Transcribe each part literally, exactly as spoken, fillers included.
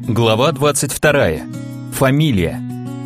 Глава двадцать вторая. Фамилия.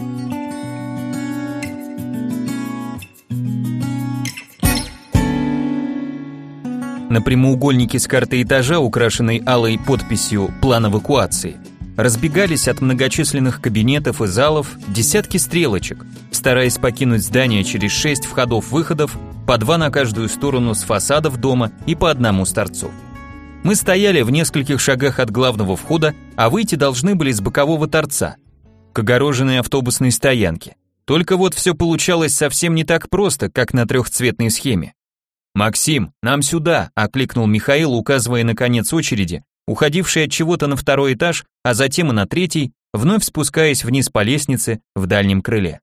На прямоугольнике с карты этажа, украшенной алой подписью «План эвакуации», разбегались от многочисленных кабинетов и залов десятки стрелочек, стараясь покинуть здание через шесть входов-выходов, по два на каждую сторону с фасадов дома и по одному с торцов. Мы стояли в нескольких шагах от главного входа, а выйти должны были с бокового торца, к огороженной автобусной стоянке. Только вот все получалось совсем не так просто, как на трехцветной схеме. «Максим, нам сюда!» – окликнул Михаил, указывая на конец очереди, уходивший от чего-то на второй этаж, а затем и на третий, вновь спускаясь вниз по лестнице в дальнем крыле.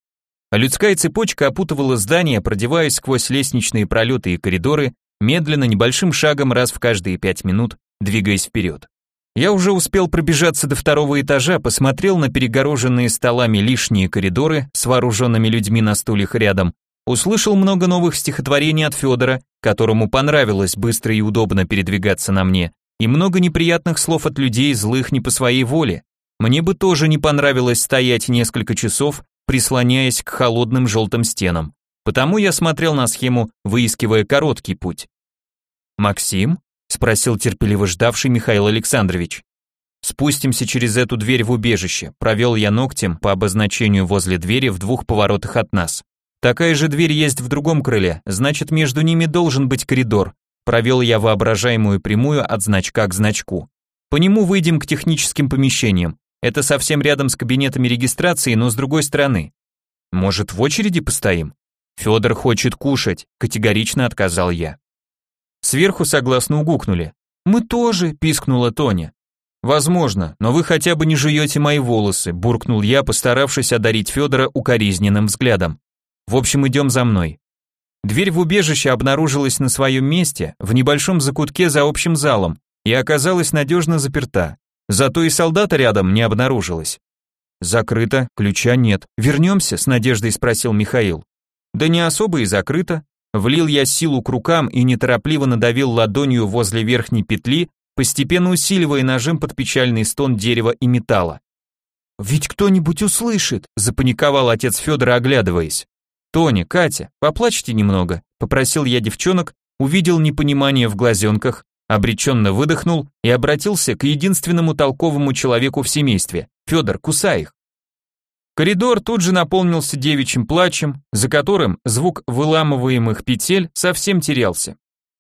Людская цепочка опутывала здание, продеваясь сквозь лестничные пролеты и коридоры, медленно, небольшим шагом раз в каждые пять минут, двигаясь вперед. Я уже успел пробежаться до второго этажа, посмотрел на перегороженные столами лишние коридоры с вооруженными людьми на стульях рядом, услышал много новых стихотворений от Федора, которому понравилось быстро и удобно передвигаться на мне, и много неприятных слов от людей, злых не по своей воле. Мне бы тоже не понравилось стоять несколько часов, прислоняясь к холодным желтым стенам. Потому я смотрел на схему, выискивая короткий путь. «Максим?» – спросил терпеливо ждавший Михаил Александрович. «Спустимся через эту дверь в убежище», – провел я ногтем по обозначению возле двери в двух поворотах от нас. «Такая же дверь есть в другом крыле, значит, между ними должен быть коридор», – провел я воображаемую прямую от значка к значку. «По нему выйдем к техническим помещениям. Это совсем рядом с кабинетами регистрации, но с другой стороны. Может, в очереди постоим?» «Федор хочет кушать», – категорично отказал я. Сверху согласно угукнули. «Мы тоже», – пискнула Тоня. «Возможно, но вы хотя бы не жуете мои волосы», – буркнул я, постаравшись одарить Федора укоризненным взглядом. «В общем, идем за мной». Дверь в убежище обнаружилась на своем месте, в небольшом закутке за общим залом, и оказалась надежно заперта. Зато и солдата рядом не обнаружилось. «Закрыто, ключа нет. Вернемся?» – с надеждой спросил Михаил. «Да не особо и закрыто». Влил я силу к рукам и неторопливо надавил ладонью возле верхней петли, постепенно усиливая нажим под печальный стон дерева и металла. «Ведь кто-нибудь услышит», – запаниковал отец Федора, оглядываясь. «Тоня, Катя, поплачьте немного», – попросил я девчонок, увидел непонимание в глазенках, обреченно выдохнул и обратился к единственному толковому человеку в семействе. «Федор, кусай их». Коридор тут же наполнился девичьим плачем, за которым звук выламываемых петель совсем терялся.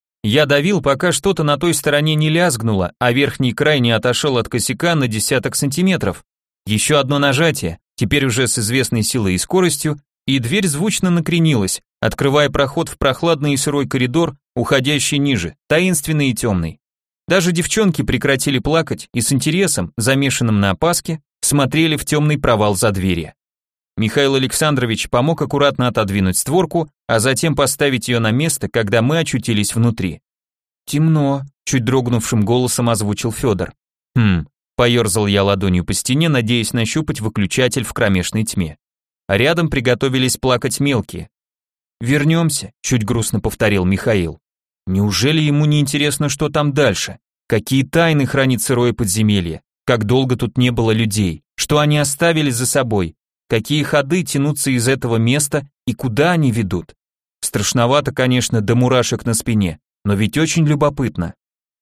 Я давил, пока что-то на той стороне не лязгнуло, а верхний край не отошел от косяка на десяток сантиметров. Еще одно нажатие, теперь уже с известной силой и скоростью, и дверь звучно накренилась, открывая проход в прохладный и сырой коридор, уходящий ниже, таинственный и темный. Даже девчонки прекратили плакать и с интересом, замешанным на опаске, смотрели в темный провал за дверью. Михаил Александрович помог аккуратно отодвинуть створку, а затем поставить ее на место, когда мы очутились внутри. «Темно», – чуть дрогнувшим голосом озвучил Федор. «Хм», – поерзал я ладонью по стене, надеясь нащупать выключатель в кромешной тьме. А рядом приготовились плакать мелкие. «Вернемся», – чуть грустно повторил Михаил. Неужели ему не интересно, что там дальше? Какие тайны хранит сырое подземелье? Как долго тут не было людей? Что они оставили за собой? Какие ходы тянутся из этого места и куда они ведут? Страшновато, конечно, до мурашек на спине, но ведь очень любопытно.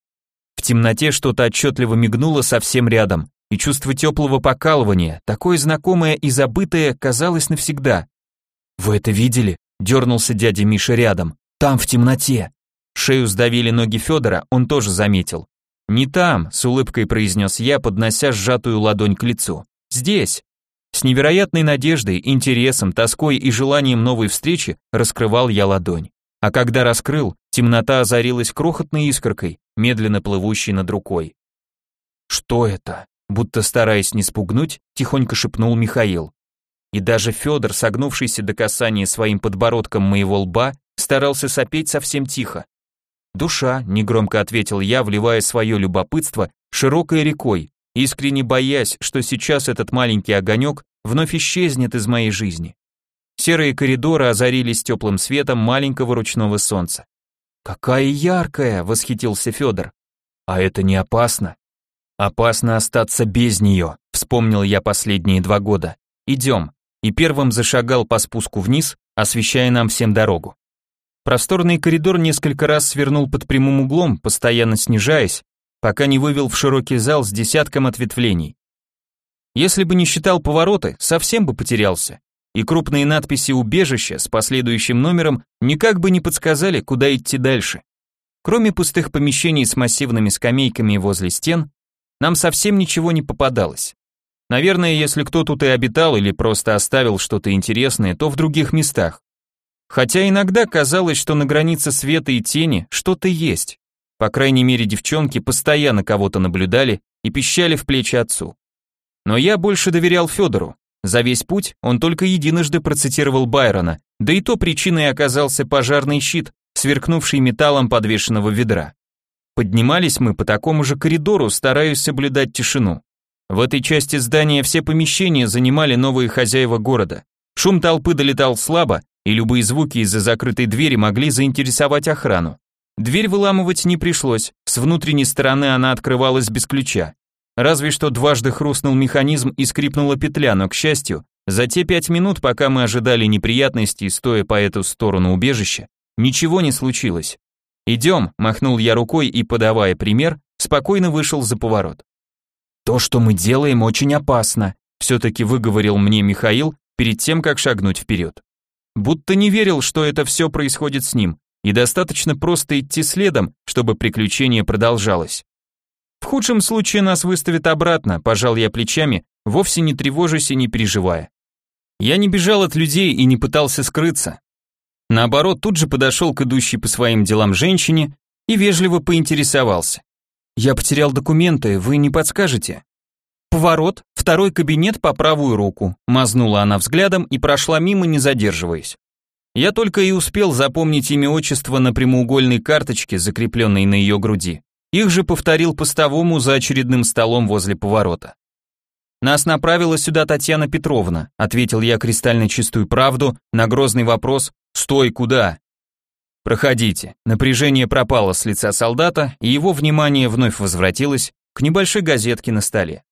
В темноте что-то отчетливо мигнуло совсем рядом, и чувство теплого покалывания, такое знакомое и забытое, казалось навсегда. «Вы это видели?» – дернулся дядя Миша рядом. «Там, в темноте». Шею сдавили ноги Федора, он тоже заметил. «Не там», – с улыбкой произнес я, поднося сжатую ладонь к лицу. «Здесь». С невероятной надеждой, интересом, тоской и желанием новой встречи раскрывал я ладонь. А когда раскрыл, темнота озарилась крохотной искоркой, медленно плывущей над рукой. «Что это?» – будто стараясь не спугнуть, тихонько шепнул Михаил. И даже Федор, согнувшийся до касания своим подбородком моего лба, старался сопеть совсем тихо. «Душа», – негромко ответил я, вливая свое любопытство широкой рекой, искренне боясь, что сейчас этот маленький огонек вновь исчезнет из моей жизни. Серые коридоры озарились теплым светом маленького ручного солнца. «Какая яркая!» – восхитился Федор. «А это не опасно?» Опасно остаться без нее, вспомнил я последние два года. Идем. И первым зашагал по спуску вниз, освещая нам всем дорогу. Просторный коридор несколько раз свернул под прямым углом, постоянно снижаясь, пока не вывел в широкий зал с десятком ответвлений. Если бы не считал повороты, совсем бы потерялся, и крупные надписи «Убежище» с последующим номером никак бы не подсказали, куда идти дальше. Кроме пустых помещений с массивными скамейками возле стен, нам совсем ничего не попадалось. Наверное, если кто тут и обитал или просто оставил что-то интересное, то в других местах. Хотя иногда казалось, что на границе света и тени что-то есть. По крайней мере, девчонки постоянно кого-то наблюдали и пищали в плечи отцу. Но я больше доверял Федору. За весь путь он только единожды процитировал Байрона, да и то причиной оказался пожарный щит, сверкнувший металлом подвешенного ведра. Поднимались мы по такому же коридору, стараясь соблюдать тишину. В этой части здания все помещения занимали новые хозяева города. Шум толпы долетал слабо, и любые звуки из-за закрытой двери могли заинтересовать охрану. Дверь выламывать не пришлось, с внутренней стороны она открывалась без ключа. Разве что дважды хрустнул механизм и скрипнула петля, но, к счастью, за те пять минут, пока мы ожидали неприятностей, стоя по эту сторону убежища, ничего не случилось. «Идем», — махнул я рукой и, подавая пример, спокойно вышел за поворот. «То, что мы делаем, очень опасно», — все-таки выговорил мне Михаил перед тем, как шагнуть вперед. Будто не верил, что это все происходит с ним, и достаточно просто идти следом, чтобы приключение продолжалось. В худшем случае нас выставят обратно, пожал я плечами, вовсе не тревожась и не переживая. Я не бежал от людей и не пытался скрыться. Наоборот, тут же подошел к идущей по своим делам женщине и вежливо поинтересовался. «Я потерял документы, вы не подскажете?» «Поворот, второй кабинет по правую руку», мазнула она взглядом и прошла мимо, не задерживаясь. Я только и успел запомнить имя-отчество на прямоугольной карточке, закрепленной на ее груди. Их же повторил постовому за очередным столом возле поворота. «Нас направила сюда Татьяна Петровна», ответил я кристально чистую правду на грозный вопрос «Стой, куда?». «Проходите». Напряжение пропало с лица солдата, и его внимание вновь возвратилось к небольшой газетке на столе.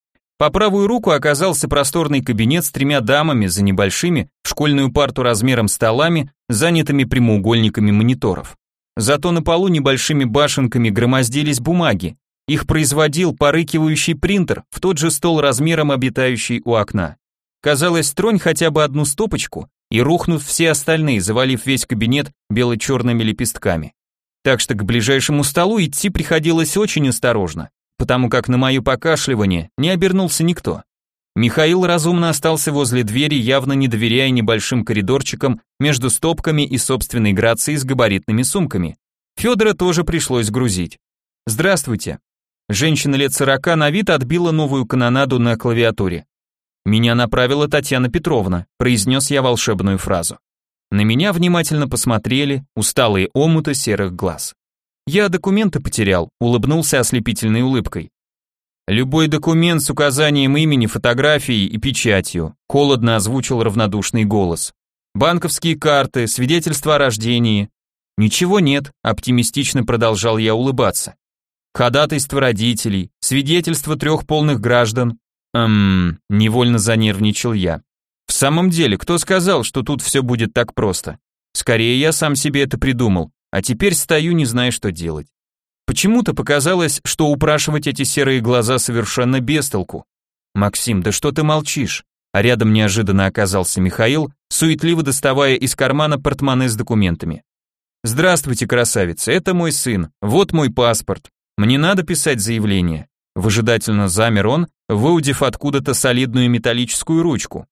По правую руку оказался просторный кабинет с тремя дамами за небольшими, в школьную парту размером столами, занятыми прямоугольниками мониторов. Зато на полу небольшими башенками громоздились бумаги. Их производил порыкивающий принтер в тот же стол размером, обитающий у окна. Казалось, тронь хотя бы одну стопочку, и рухнут все остальные, завалив весь кабинет бело-черными лепестками. Так что к ближайшему столу идти приходилось очень осторожно, потому как на мое покашливание не обернулся никто. Михаил разумно остался возле двери, явно не доверяя небольшим коридорчикам между стопками и собственной грацией с габаритными сумками. Федора тоже пришлось грузить. «Здравствуйте». Женщина лет сорока на вид отбила новую канонаду на клавиатуре. «Меня направила Татьяна Петровна», произнес я волшебную фразу. На меня внимательно посмотрели усталые омуты серых глаз. Я документы потерял, улыбнулся ослепительной улыбкой. «Любой документ с указанием имени, фотографией и печатью», холодно озвучил равнодушный голос. «Банковские карты, свидетельства о рождении». «Ничего нет», оптимистично продолжал я улыбаться. «Ходатайство родителей, свидетельство трех полных граждан». Эм, невольно занервничал я. В самом деле, кто сказал, что тут все будет так просто? Скорее, я сам себе это придумал, а теперь стою, не зная, что делать. Почему-то показалось, что упрашивать эти серые глаза совершенно без толку. «Максим, да что ты молчишь?» А рядом неожиданно оказался Михаил, суетливо доставая из кармана портмоне с документами. «Здравствуйте, красавица, это мой сын, вот мой паспорт. Мне надо писать заявление». Выжидательно замер он, выудив откуда-то солидную металлическую ручку.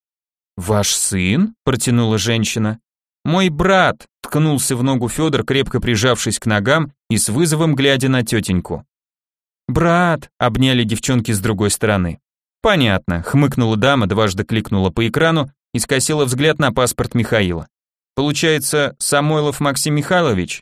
«Ваш сын?» – протянула женщина. «Мой брат», – ткнулся в ногу Федор, крепко прижавшись к ногам и с вызовом глядя на тетеньку. «Брат», – обняли девчонки с другой стороны. «Понятно», – хмыкнула дама, дважды кликнула по экрану и скосила взгляд на паспорт Михаила. «Получается, Самойлов Максим Михайлович?»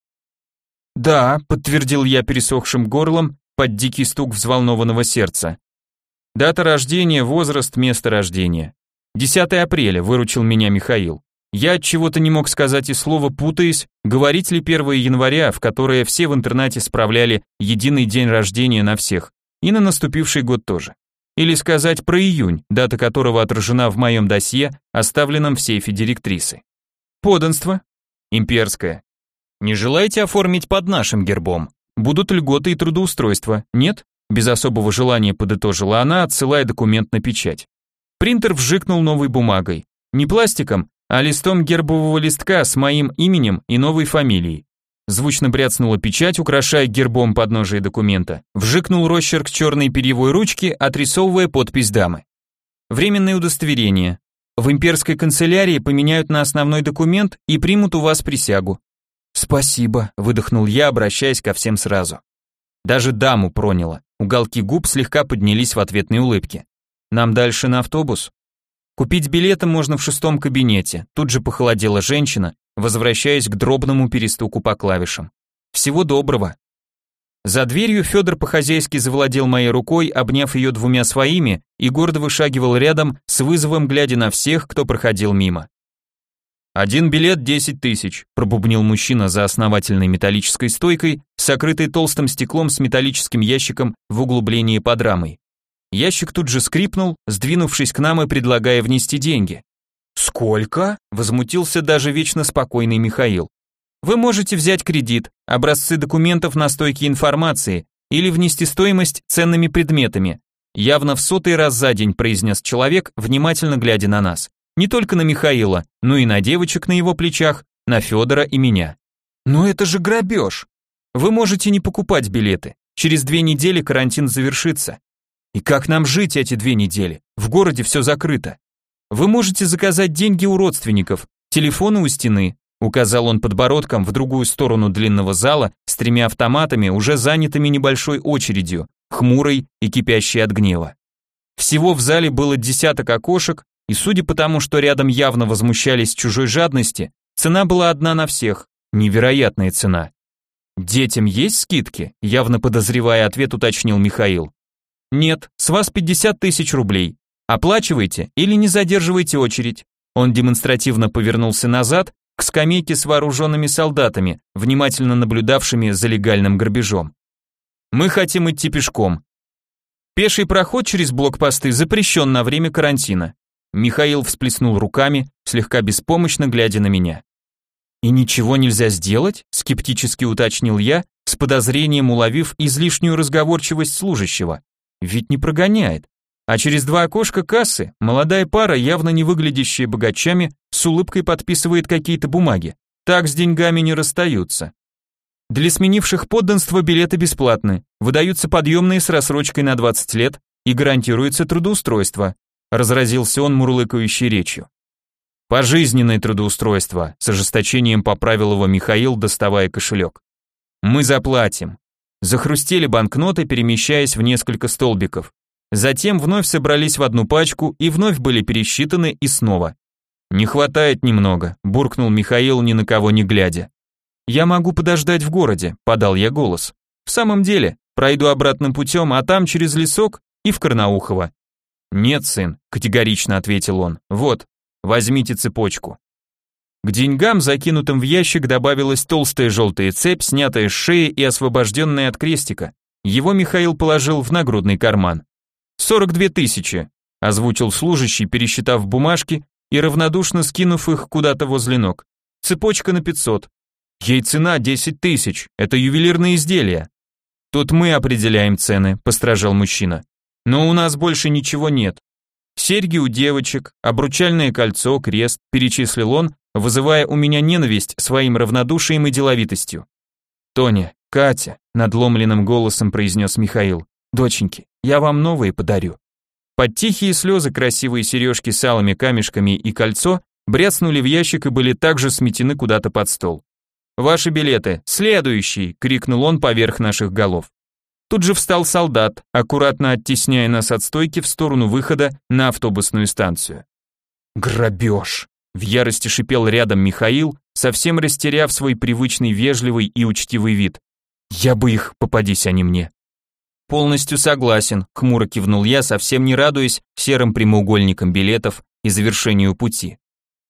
«Да», – подтвердил я пересохшим горлом под дикий стук взволнованного сердца. «Дата рождения, возраст, место рождения». десятое апреля, выручил меня Михаил. Я от чего-то не мог сказать и слова, путаясь, говорить ли первого января, в которое все в интернате справляли единый день рождения на всех, и на наступивший год тоже. Или сказать про июнь, дата которого отражена в моем досье, оставленном в сейфе директрисы. Подданство. Имперское. Не желаете оформить под нашим гербом? Будут льготы и трудоустройства, нет? Без особого желания подытожила она, отсылая документ на печать. Принтер вжикнул новой бумагой. Не пластиком, а листом гербового листка с моим именем и новой фамилией. Звучно бряцнула печать, украшая гербом подножие документа. Вжикнул росчерк черной перьевой ручки, отрисовывая подпись дамы. Временное удостоверение. В имперской канцелярии поменяют на основной документ и примут у вас присягу. Спасибо, выдохнул я, обращаясь ко всем сразу. Даже даму проняло. Уголки губ слегка поднялись в ответной улыбке. Нам дальше на автобус? Купить билеты можно в шестом кабинете. Тут же похолодела женщина, возвращаясь к дробному перестуку по клавишам. Всего доброго. За дверью Федор по-хозяйски завладел моей рукой, обняв ее двумя своими, и гордо вышагивал рядом, с вызовом глядя на всех, кто проходил мимо. «Один билет десять тысяч», пробубнил мужчина за основательной металлической стойкой, сокрытой толстым стеклом с металлическим ящиком в углублении под рамой. Ящик тут же скрипнул, сдвинувшись к нам и предлагая внести деньги. «Сколько?» – возмутился даже вечно спокойный Михаил. «Вы можете взять кредит, образцы документов на стойке информации или внести стоимость ценными предметами», явно в сотый раз за день произнес человек, внимательно глядя на нас. Не только на Михаила, но и на девочек на его плечах, на Федора и меня. «Но это же грабеж!» «Вы можете не покупать билеты, через две недели карантин завершится. И как нам жить эти две недели? В городе все закрыто. Вы можете заказать деньги у родственников, телефоны у стены», указал он подбородком в другую сторону длинного зала с тремя автоматами, уже занятыми небольшой очередью, хмурой и кипящей от гнева. Всего в зале было десяток окошек, и судя по тому, что рядом явно возмущались чужой жадности, цена была одна на всех, невероятная цена. «Детям есть скидки?» Явно подозревая ответ, уточнил Михаил. «Нет, с вас пятьдесят тысяч рублей. Оплачивайте или не задерживайте очередь». Он демонстративно повернулся назад к скамейке с вооруженными солдатами, внимательно наблюдавшими за легальным грабежом. «Мы хотим идти пешком. Пеший проход через блокпосты запрещен на время карантина». Михаил всплеснул руками, слегка беспомощно глядя на меня. «И ничего нельзя сделать?» – скептически уточнил я, с подозрением уловив излишнюю разговорчивость служащего. «Ведь не прогоняет». А через два окошка кассы молодая пара, явно не выглядящая богачами, с улыбкой подписывает какие-то бумаги. Так с деньгами не расстаются. Для сменивших подданство билеты бесплатны, выдаются подъемные с рассрочкой на двадцать лет и гарантируется трудоустройство. Разразился он мурлыкающей речью. Пожизненное трудоустройство, с ожесточением поправил его Михаил, доставая кошелек. Мы заплатим. Захрустели банкноты, перемещаясь в несколько столбиков. Затем вновь собрались в одну пачку и вновь были пересчитаны и снова. Не хватает немного, буркнул Михаил, ни на кого не глядя. Я могу подождать в городе, подал я голос. В самом деле, пройду обратным путем, а там через лесок и в Карнаухово. «Нет, сын», — категорично ответил он, — «вот, возьмите цепочку». К деньгам, закинутым в ящик, добавилась толстая желтая цепь, снятая с шеи и освобожденная от крестика. Его Михаил положил в нагрудный карман. «Сорок две тысячи», — озвучил служащий, пересчитав бумажки и равнодушно скинув их куда-то возле ног. «Цепочка на пятьсот. Ей цена десять тысяч, это ювелирные изделия». «Тут мы определяем цены», — постражал мужчина. «Но у нас больше ничего нет. Серьги у девочек, обручальное кольцо, крест», — перечислил он, вызывая у меня ненависть своим равнодушием и деловитостью. «Тоня, Катя», — надломленным голосом произнес Михаил, «доченьки, я вам новые подарю». Под тихие слезы красивые сережки с алыми камешками и кольцо бряцнули в ящик и были также сметены куда-то под стол. «Ваши билеты, следующий!» — крикнул он поверх наших голов. Тут же встал солдат, аккуратно оттесняя нас от стойки в сторону выхода на автобусную станцию. «Грабеж!» — в ярости шипел рядом Михаил, совсем растеряв свой привычный вежливый и учтивый вид. «Я бы их, попадись они мне». «Полностью согласен», — хмуро кивнул я, совсем не радуясь серым прямоугольникам билетов и завершению пути.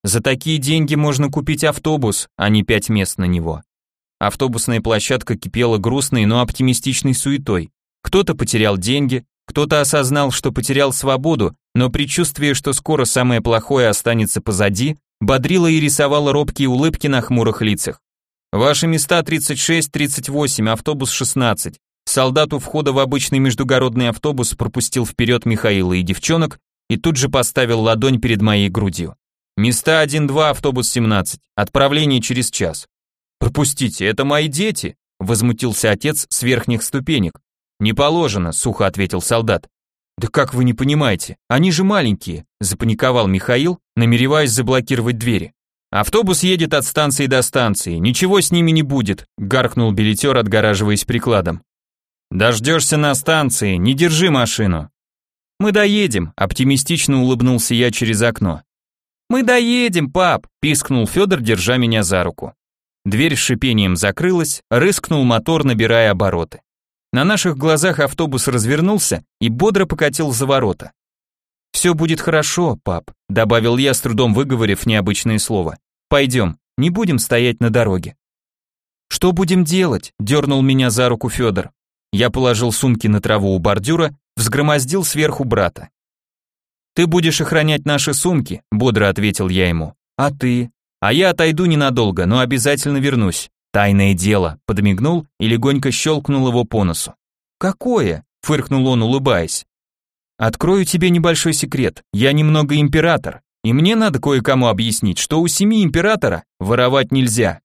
За такие деньги можно купить автобус, а не пять мест на него. Автобусная площадка кипела грустной, но оптимистичной суетой. Кто-то потерял деньги, кто-то осознал, что потерял свободу, но предчувствие, что скоро самое плохое останется позади, бодрило и рисовало робкие улыбки на хмурых лицах. Ваши места тридцать шесть тридцать восемь, автобус шестнадцать. Солдат у входа в обычный междугородный автобус пропустил вперед Михаила и девчонок и тут же поставил ладонь перед моей грудью. Места один-два, автобус семнадцать. Отправление через час. Пропустите, это мои дети, возмутился отец с верхних ступенек. Не положено, сухо ответил солдат. Да как вы не понимаете? Они же маленькие, запаниковал Михаил, намереваясь заблокировать двери. Автобус едет от станции до станции, ничего с ними не будет, гаркнул билетер, отгораживаясь прикладом. Дождешься на станции, не держи машину. Мы доедем, оптимистично улыбнулся я через окно. Мы доедем, пап, пискнул Федор, держа меня за руку. Дверь с шипением закрылась, рыскнул мотор, набирая обороты. На наших глазах автобус развернулся и бодро покатил за ворота. «Все будет хорошо, пап», — добавил я, с трудом выговорив необычное слово. «Пойдем, не будем стоять на дороге». «Что будем делать?» — дернул меня за руку Федор. Я положил сумки на траву у бордюра, взгромоздил сверху брата. «Ты будешь охранять наши сумки», — бодро ответил я ему. «А ты?» «А я отойду ненадолго, но обязательно вернусь. Тайное дело», — подмигнул и легонько щелкнул его по носу. «Какое?» — фыркнул он, улыбаясь. «Открою тебе небольшой секрет. Я немного император, и мне надо кое-кому объяснить, что у семьи императора воровать нельзя».